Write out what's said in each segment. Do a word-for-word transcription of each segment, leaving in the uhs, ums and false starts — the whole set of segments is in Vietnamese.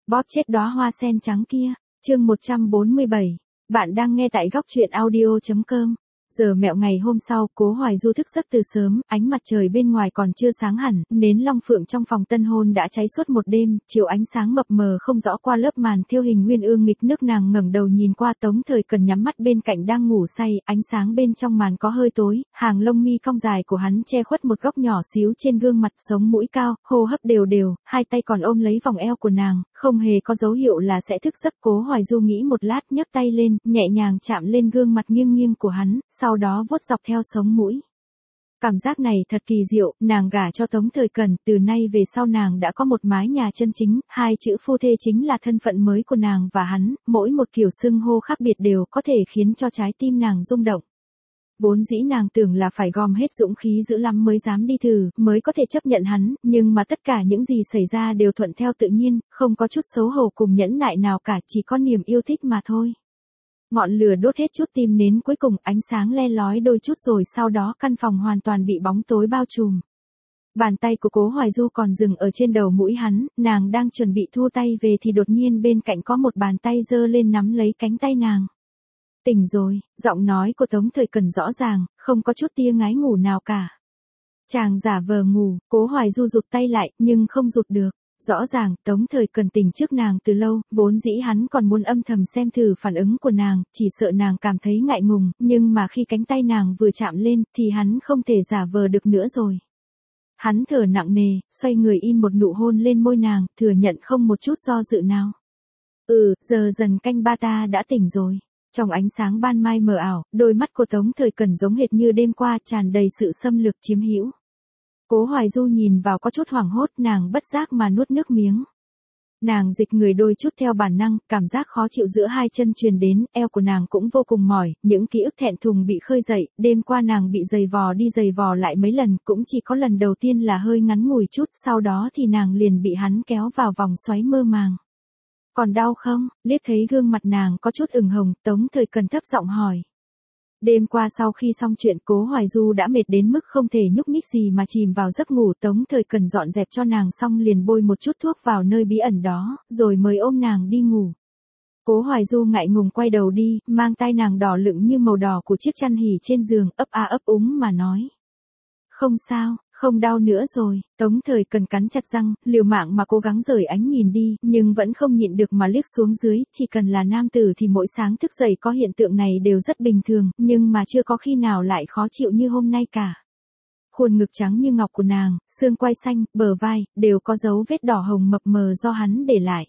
Bóp chết đóa hoa sen trắng kia. Chương một trăm bốn mươi bảy. Bạn đang nghe tại góc truyện audio chấm com. Giờ mẹo ngày hôm sau, Cố Hoài Du thức giấc từ sớm, ánh mặt trời bên ngoài còn chưa sáng hẳn, nến long phượng trong phòng tân hôn đã cháy suốt một đêm, chiếu ánh sáng mập mờ không rõ qua lớp màn thêu hình nguyên ương nghịch nước. Nàng ngẩng đầu nhìn qua, Tống Thời Cần nhắm mắt bên cạnh đang ngủ say, ánh sáng bên trong màn có hơi tối, hàng lông mi cong dài của hắn che khuất một góc nhỏ xíu trên gương mặt, sống mũi cao, hô hấp đều đều, hai tay còn ôm lấy vòng eo của nàng, không hề có dấu hiệu là sẽ thức giấc. Cố Hoài Du nghĩ một lát, nhấc tay lên, nhẹ nhàng chạm lên gương mặt nghiêng nghiêng của hắn, sau đó vuốt dọc theo sống mũi. Cảm giác này thật kỳ diệu, nàng gả cho Tống Thời Cần, từ nay về sau nàng đã có một mái nhà chân chính, hai chữ phu thê chính là thân phận mới của nàng và hắn, mỗi một kiểu xưng hô khác biệt đều có thể khiến cho trái tim nàng rung động. Vốn dĩ nàng tưởng là phải gom hết dũng khí dữ lắm mới dám đi thử, mới có thể chấp nhận hắn, nhưng mà tất cả những gì xảy ra đều thuận theo tự nhiên, không có chút xấu hổ cùng nhẫn nại nào cả, chỉ có niềm yêu thích mà thôi. Ngọn lửa đốt hết chút tim nến, cuối cùng ánh sáng le lói đôi chút rồi sau đó căn phòng hoàn toàn bị bóng tối bao trùm. Bàn tay của Cố Hoài Du còn dừng ở trên đầu mũi hắn, nàng đang chuẩn bị thu tay về thì đột nhiên bên cạnh có một bàn tay giơ lên nắm lấy cánh tay nàng. Tỉnh rồi, giọng nói của Tống Thời Cần rõ ràng, không có chút tia ngái ngủ nào cả. Chàng giả vờ ngủ, Cố Hoài Du rụt tay lại, nhưng không rụt được. Rõ ràng, Tống Thời Cần tỉnh trước nàng từ lâu, vốn dĩ hắn còn muốn âm thầm xem thử phản ứng của nàng, chỉ sợ nàng cảm thấy ngại ngùng, nhưng mà khi cánh tay nàng vừa chạm lên, thì hắn không thể giả vờ được nữa rồi. Hắn thở nặng nề, xoay người in một nụ hôn lên môi nàng, thừa nhận không một chút do dự nào. Ừ, giờ dần canh ba ta đã tỉnh rồi. Trong ánh sáng ban mai mờ ảo, đôi mắt của Tống Thời Cần giống hệt như đêm qua, tràn đầy sự xâm lược chiếm hữu. Cố Hoài Du nhìn vào có chút hoảng hốt, nàng bất giác mà nuốt nước miếng. Nàng dịch người đôi chút theo bản năng, cảm giác khó chịu giữa hai chân truyền đến, eo của nàng cũng vô cùng mỏi, những ký ức thẹn thùng bị khơi dậy, đêm qua nàng bị giày vò đi giày vò lại mấy lần, cũng chỉ có lần đầu tiên là hơi ngắn ngủi chút, sau đó thì nàng liền bị hắn kéo vào vòng xoáy mơ màng. Còn đau không? Liếc thấy gương mặt nàng có chút ửng hồng, Tống Thời Cần thấp giọng hỏi. Đêm qua sau khi xong chuyện, Cố Hoài Du đã mệt đến mức không thể nhúc nhích gì mà chìm vào giấc ngủ. Tống Thời Cần dọn dẹp cho nàng xong liền bôi một chút thuốc vào nơi bí ẩn đó, rồi mới ôm nàng đi ngủ. Cố Hoài Du ngại ngùng quay đầu đi, mang tai nàng đỏ lựng như màu đỏ của chiếc chăn hỉ trên giường, ấp a ấp úng mà nói. Không sao, không đau nữa rồi. Tống Thời Cần cắn chặt răng, liều mạng mà cố gắng rời ánh nhìn đi, nhưng vẫn không nhịn được mà liếc xuống dưới, chỉ cần là nam tử thì mỗi sáng thức dậy có hiện tượng này đều rất bình thường, nhưng mà chưa có khi nào lại khó chịu như hôm nay cả. Khuôn ngực trắng như ngọc của nàng, xương quai xanh, bờ vai, đều có dấu vết đỏ hồng mập mờ do hắn để lại.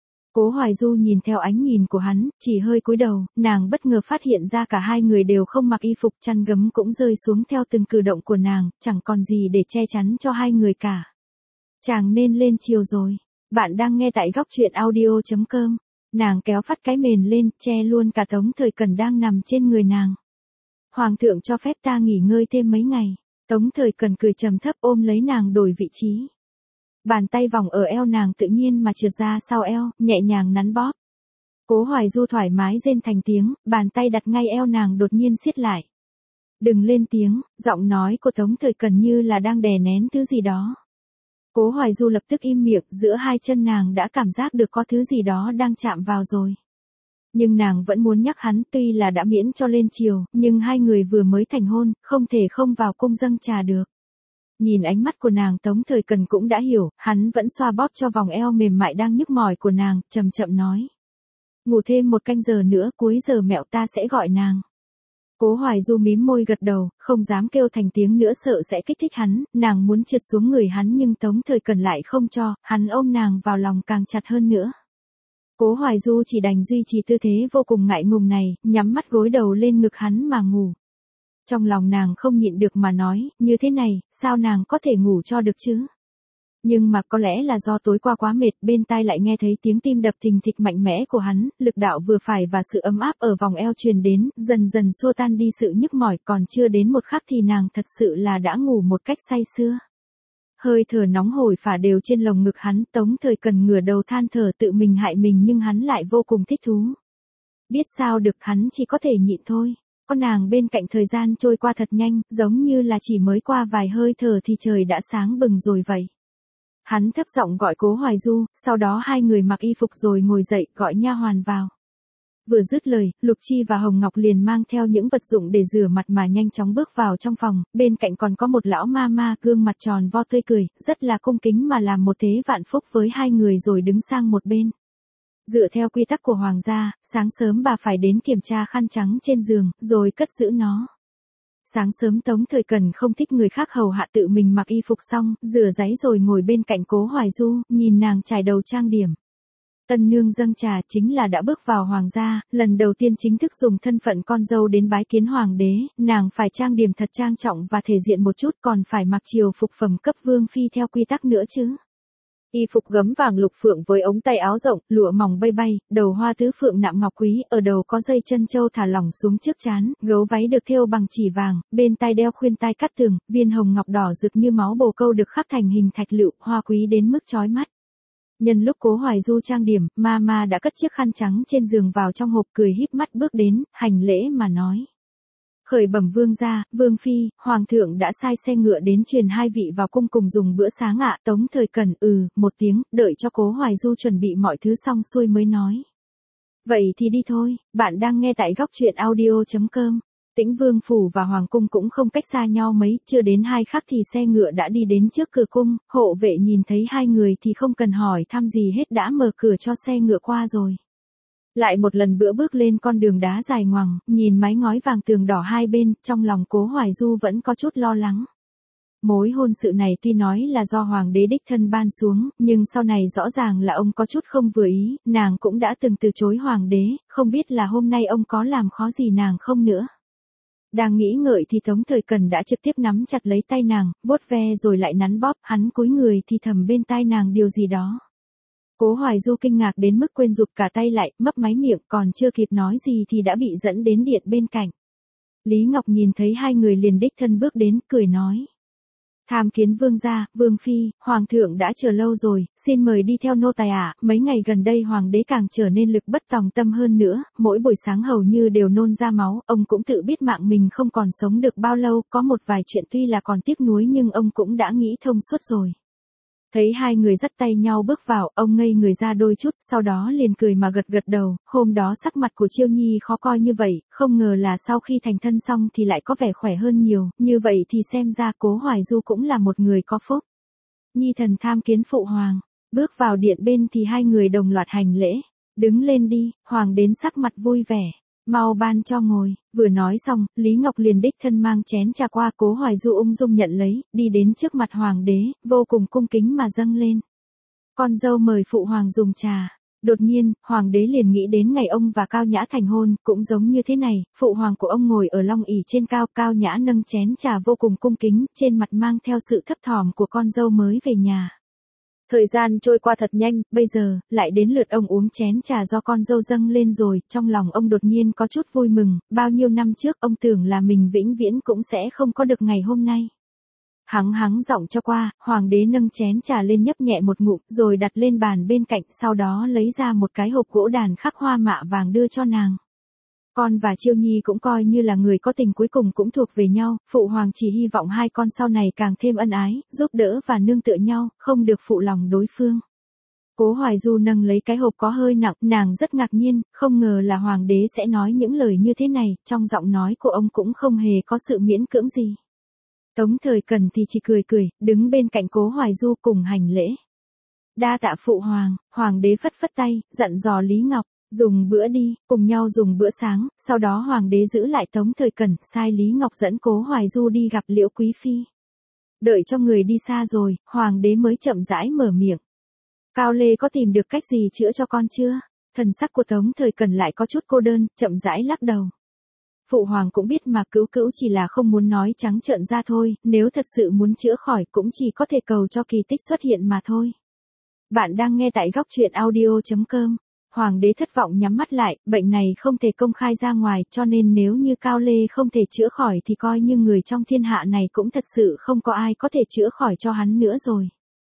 Cố Hoài Du nhìn theo ánh nhìn của hắn, chỉ hơi cúi đầu, nàng bất ngờ phát hiện ra cả hai người đều không mặc y phục, chăn gấm cũng rơi xuống theo từng cử động của nàng, chẳng còn gì để che chắn cho hai người cả. Chàng nên lên chiều rồi. Bạn đang nghe tại góc truyện audio chấm com. Nàng kéo phát cái mền lên, che luôn cả Tống Thời Cần đang nằm trên người nàng. Hoàng thượng cho phép ta nghỉ ngơi thêm mấy ngày. Tống Thời Cần cười trầm thấp ôm lấy nàng đổi vị trí. Bàn tay vòng ở eo nàng tự nhiên mà trượt ra sau eo, nhẹ nhàng nắn bóp. Cố Hoài Du thoải mái rên thành tiếng, bàn tay đặt ngay eo nàng đột nhiên siết lại. Đừng lên tiếng, giọng nói của Tống Thời Cần như là đang đè nén thứ gì đó. Cố Hoài Du lập tức im miệng, giữa hai chân nàng đã cảm giác được có thứ gì đó đang chạm vào rồi. Nhưng nàng vẫn muốn nhắc hắn, tuy là đã miễn cho lên chiều, nhưng hai người vừa mới thành hôn, không thể không vào cung dâng trà được. Nhìn ánh mắt của nàng, Tống Thời Cần cũng đã hiểu, hắn vẫn xoa bóp cho vòng eo mềm mại đang nhức mỏi của nàng, chậm chậm nói. Ngủ thêm một canh giờ nữa, cuối giờ mẹo ta sẽ gọi nàng. Cố Hoài Du mím môi gật đầu, không dám kêu thành tiếng nữa sợ sẽ kích thích hắn, nàng muốn trượt xuống người hắn nhưng Tống Thời Cần lại không cho, hắn ôm nàng vào lòng càng chặt hơn nữa. Cố Hoài Du chỉ đành duy trì tư thế vô cùng ngại ngùng này, nhắm mắt gối đầu lên ngực hắn mà ngủ. Trong lòng nàng không nhịn được mà nói, như thế này, sao nàng có thể ngủ cho được chứ? Nhưng mà có lẽ là do tối qua quá mệt, bên tai lại nghe thấy tiếng tim đập thình thịch mạnh mẽ của hắn, lực đạo vừa phải và sự ấm áp ở vòng eo truyền đến, dần dần xua tan đi sự nhức mỏi, còn chưa đến một khắc thì nàng thật sự là đã ngủ một cách say sưa. Hơi thở nóng hổi phả đều trên lồng ngực hắn, Tống Thời Cần ngửa đầu than thở tự mình hại mình nhưng hắn lại vô cùng thích thú. Biết sao được, hắn chỉ có thể nhịn thôi. Con nàng bên cạnh thời gian trôi qua thật nhanh, giống như là chỉ mới qua vài hơi thở thì trời đã sáng bừng rồi vậy. Hắn thấp giọng gọi Cố Hoài Du, sau đó hai người mặc y phục rồi ngồi dậy gọi nha hoàn vào. Vừa dứt lời, Lục Chi và Hồng Ngọc liền mang theo những vật dụng để rửa mặt mà nhanh chóng bước vào trong phòng, bên cạnh còn có một lão ma ma gương mặt tròn vo tươi cười, rất là cung kính mà làm một thế vạn phúc với hai người rồi đứng sang một bên. Dựa theo quy tắc của Hoàng gia, sáng sớm bà phải đến kiểm tra khăn trắng trên giường, rồi cất giữ nó. Sáng sớm Tống Thời Cần không thích người khác hầu hạ, tự mình mặc y phục xong, rửa ráy rồi ngồi bên cạnh Cố Hoài Du, nhìn nàng chải đầu trang điểm. Tân nương dâng trà chính là đã bước vào hoàng gia, lần đầu tiên chính thức dùng thân phận con dâu đến bái kiến hoàng đế, nàng phải trang điểm thật trang trọng và thể diện một chút, còn phải mặc triều phục phẩm cấp vương phi theo quy tắc nữa chứ. Y phục gấm vàng lục phượng với ống tay áo rộng, lụa mỏng bay bay, đầu hoa tứ phượng nạm ngọc quý, ở đầu có dây chân châu thả lỏng xuống trước trán, gấu váy được thêu bằng chỉ vàng, bên tai đeo khuyên tai cắt tường, viên hồng ngọc đỏ rực như máu bồ câu được khắc thành hình thạch lựu, hoa quý đến mức chói mắt. Nhân lúc Cố Hoài Du trang điểm, Mama đã cất chiếc khăn trắng trên giường vào trong hộp, cười híp mắt bước đến, hành lễ mà nói. Khởi bẩm vương gia, vương phi, hoàng thượng đã sai xe ngựa đến truyền hai vị vào cung cùng dùng bữa sáng ạ. Tống Thời Cần ừ, một tiếng, đợi cho Cố Hoài Du chuẩn bị mọi thứ xong xuôi mới nói. Vậy thì đi thôi, bạn đang nghe tại góc truyện audio chấm com. Tĩnh Vương phủ và hoàng cung cũng không cách xa nhau mấy, chưa đến hai khắc thì xe ngựa đã đi đến trước cửa cung, hộ vệ nhìn thấy hai người thì không cần hỏi thăm gì hết đã mở cửa cho xe ngựa qua rồi. Lại một lần nữa bước lên con đường đá dài ngoằng, nhìn mái ngói vàng tường đỏ hai bên, trong lòng Cố Hoài Du vẫn có chút lo lắng. Mối hôn sự này tuy nói là do hoàng đế đích thân ban xuống, nhưng sau này rõ ràng là ông có chút không vừa ý, nàng cũng đã từng từ chối hoàng đế, không biết là hôm nay ông có làm khó gì nàng không nữa. Đang nghĩ ngợi thì Tống Thời Cần đã trực tiếp nắm chặt lấy tay nàng, vuốt ve rồi lại nắn bóp, hắn cúi người thì thầm bên tai nàng điều gì đó. Cố Hoài Du kinh ngạc đến mức quên rụt cả tay lại, mấp máy miệng, còn chưa kịp nói gì thì đã bị dẫn đến điện bên cạnh. Lý Ngọc nhìn thấy hai người liền đích thân bước đến, cười nói. Tham kiến vương gia, vương phi, hoàng thượng đã chờ lâu rồi, xin mời đi theo nô tài ạ. Mấy ngày gần đây hoàng đế càng trở nên lực bất tòng tâm hơn nữa, mỗi buổi sáng hầu như đều nôn ra máu, ông cũng tự biết mạng mình không còn sống được bao lâu, có một vài chuyện tuy là còn tiếc nuối nhưng ông cũng đã nghĩ thông suốt rồi. Thấy hai người dắt tay nhau bước vào, ông ngây người ra đôi chút, sau đó liền cười mà gật gật đầu, hôm đó sắc mặt của Chiêu Nhi khó coi như vậy, không ngờ là sau khi thành thân xong thì lại có vẻ khỏe hơn nhiều, như vậy thì xem ra Cố Hoài Du cũng là một người có phúc. Nhi thần tham kiến phụ hoàng, bước vào điện bên thì hai người đồng loạt hành lễ, đứng lên đi, hoàng đến sắc mặt vui vẻ. Mau ban cho ngồi, vừa nói xong, Lý Ngọc liền đích thân mang chén trà qua, Cố Hoài Du ung dung nhận lấy, đi đến trước mặt hoàng đế, vô cùng cung kính mà dâng lên. Con dâu mời phụ hoàng dùng trà. Đột nhiên, hoàng đế liền nghĩ đến ngày ông và Cao Nhã thành hôn, cũng giống như thế này, phụ hoàng của ông ngồi ở long ỷ trên cao, Cao Nhã nâng chén trà vô cùng cung kính, trên mặt mang theo sự thấp thỏm của con dâu mới về nhà. Thời gian trôi qua thật nhanh, bây giờ, lại đến lượt ông uống chén trà do con dâu dâng lên rồi, trong lòng ông đột nhiên có chút vui mừng, bao nhiêu năm trước ông tưởng là mình vĩnh viễn cũng sẽ không có được ngày hôm nay. Hắng hắng giọng cho qua, hoàng đế nâng chén trà lên nhấp nhẹ một ngụm, rồi đặt lên bàn bên cạnh, sau đó lấy ra một cái hộp gỗ đàn khắc hoa mạ vàng đưa cho nàng. Con và Chiêu Nhi cũng coi như là người có tình cuối cùng cũng thuộc về nhau, phụ hoàng chỉ hy vọng hai con sau này càng thêm ân ái, giúp đỡ và nương tựa nhau, không được phụ lòng đối phương. Cố Hoài Du nâng lấy cái hộp có hơi nặng, nàng rất ngạc nhiên, không ngờ là hoàng đế sẽ nói những lời như thế này, trong giọng nói của ông cũng không hề có sự miễn cưỡng gì. Tống Thời Cần thì chỉ cười cười, đứng bên cạnh Cố Hoài Du cùng hành lễ. Đa tạ phụ hoàng, hoàng đế phất phất tay, dặn dò Lý Ngọc. Dùng bữa đi, cùng nhau dùng bữa sáng, sau đó hoàng đế giữ lại Tống Thời Cần, sai Lý Ngọc dẫn Cố Hoài Du đi gặp Liễu Quý Phi. Đợi cho người đi xa rồi, hoàng đế mới chậm rãi mở miệng. Cao Lê có tìm được cách gì chữa cho con chưa? Thần sắc của Tống Thời Cần lại có chút cô đơn, chậm rãi lắc đầu. Phụ hoàng cũng biết mà, Cữu Cữu chỉ là không muốn nói trắng trợn ra thôi, nếu thật sự muốn chữa khỏi cũng chỉ có thể cầu cho kỳ tích xuất hiện mà thôi. Bạn đang nghe tại góc truyện audio chấm com. Hoàng đế thất vọng nhắm mắt lại, bệnh này không thể công khai ra ngoài, cho nên nếu như Cao Lê không thể chữa khỏi thì coi như người trong thiên hạ này cũng thật sự không có ai có thể chữa khỏi cho hắn nữa rồi.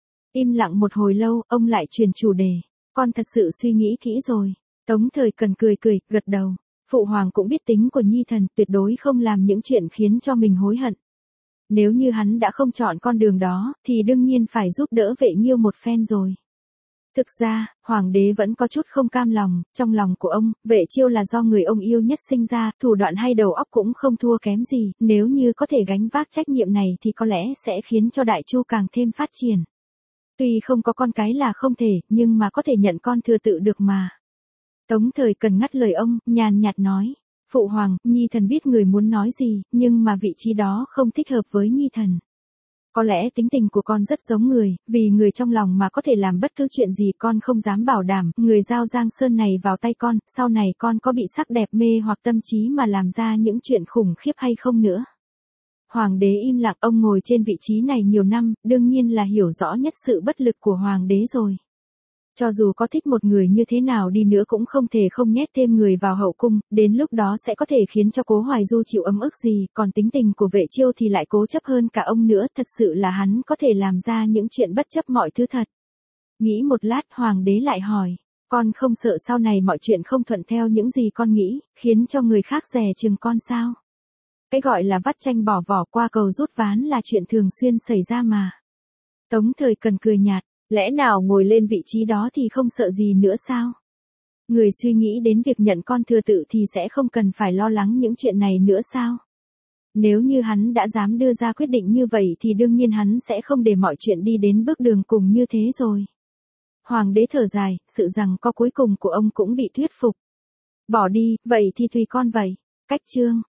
Im lặng một hồi lâu, ông lại truyền chủ đề. Con thật sự suy nghĩ kỹ rồi. Tống Thời Cần cười cười, gật đầu. Phụ hoàng cũng biết tính của Nhi thần, tuyệt đối không làm những chuyện khiến cho mình hối hận. Nếu như hắn đã không chọn con đường đó, thì đương nhiên phải giúp đỡ Vệ Nhiêu một phen rồi. Thực ra, hoàng đế vẫn có chút không cam lòng, trong lòng của ông, Vệ Chiêu là do người ông yêu nhất sinh ra, thủ đoạn hay đầu óc cũng không thua kém gì, nếu như có thể gánh vác trách nhiệm này thì có lẽ sẽ khiến cho Đại Chu càng thêm phát triển. Tuy không có con cái là không thể, nhưng mà có thể nhận con thừa tự được mà. Tống Thời Cần ngắt lời ông, nhàn nhạt nói. Phụ hoàng, Nhi thần biết người muốn nói gì, nhưng mà vị trí đó không thích hợp với Nhi thần. Có lẽ tính tình của con rất giống người, vì người trong lòng mà có thể làm bất cứ chuyện gì con không dám bảo đảm, người giao Giang Sơn này vào tay con, sau này con có bị sắc đẹp mê hoặc tâm trí mà làm ra những chuyện khủng khiếp hay không nữa. Hoàng đế im lặng, ông ngồi trên vị trí này nhiều năm, đương nhiên là hiểu rõ nhất sự bất lực của hoàng đế rồi. Cho dù có thích một người như thế nào đi nữa cũng không thể không nhét thêm người vào hậu cung, đến lúc đó sẽ có thể khiến cho Cố Hoài Du chịu ấm ức gì, còn tính tình của Vệ Chiêu thì lại cố chấp hơn cả ông nữa, thật sự là hắn có thể làm ra những chuyện bất chấp mọi thứ thật. Nghĩ một lát hoàng đế lại hỏi, con không sợ sau này mọi chuyện không thuận theo những gì con nghĩ, khiến cho người khác dè chừng con sao? Cái gọi là vắt chanh bỏ vỏ qua cầu rút ván là chuyện thường xuyên xảy ra mà. Tống Thời Cần cười nhạt. Lẽ nào ngồi lên vị trí đó thì không sợ gì nữa sao? Người suy nghĩ đến việc nhận con thừa tự thì sẽ không cần phải lo lắng những chuyện này nữa sao? Nếu như hắn đã dám đưa ra quyết định như vậy thì đương nhiên hắn sẽ không để mọi chuyện đi đến bước đường cùng như thế rồi. Hoàng đế thở dài, sự rằng có cuối cùng của ông cũng bị thuyết phục. Bỏ đi, vậy thì tùy con vậy. Cách chương